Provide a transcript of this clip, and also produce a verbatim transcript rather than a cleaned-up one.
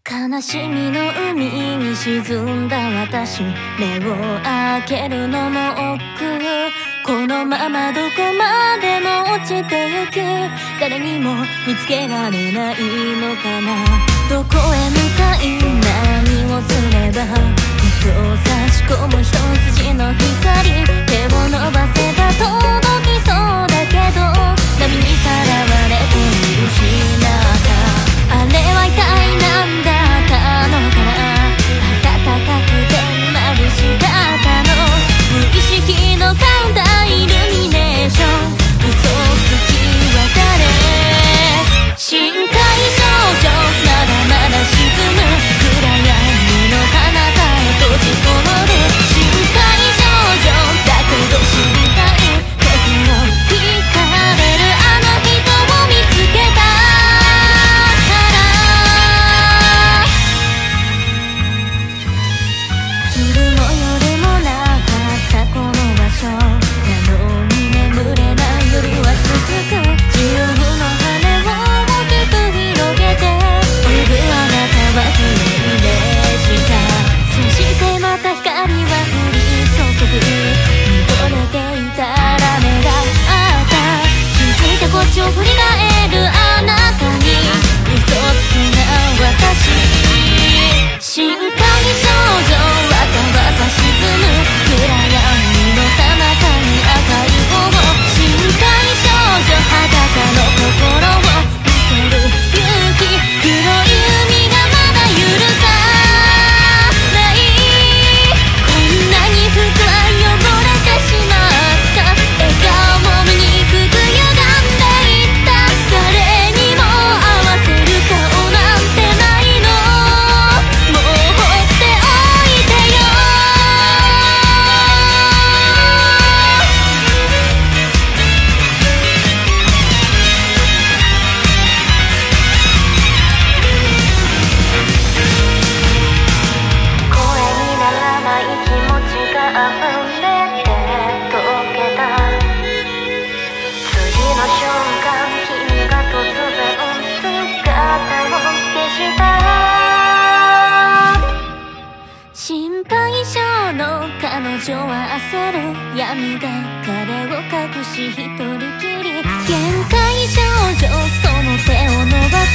悲しみの海に沈んだ私、目を開けるのも億劫。このままどこまでも落ちてゆく。誰にも見つけられないのかな。どこへ向かい何をすれば、糸を差し込む一筋の光。手を伸ばせば届きそうだけど、波にさらわれて見失った。あれは一体何だったのかな。暖かくて眩しかったの。無意識のカウンターイルミネーション。嘘つきは誰。深海少女まだまだ沈む暗闇の彼方へ閉じこもる。深海少女だけど知りたい。心惹かれるあの人を見つけた。こっちを振り返るあなたに嘘つきな私。深海少女わざわざ沈む暗闇の彼方に赤い頬。深海少女裸の心を見せる勇気。黒い海がまだ許さない。こんなに深い汚れてしまった笑顔も醜く歪んで誰にも合わせる顔なんてないの。もう放っておいてよ。声にならない気持ちが溢れて溶けた。次の瞬間君が突然姿を消した。心配性の彼女は焦る。闇が彼を隠し一人きり。限界少女その手を伸ばす。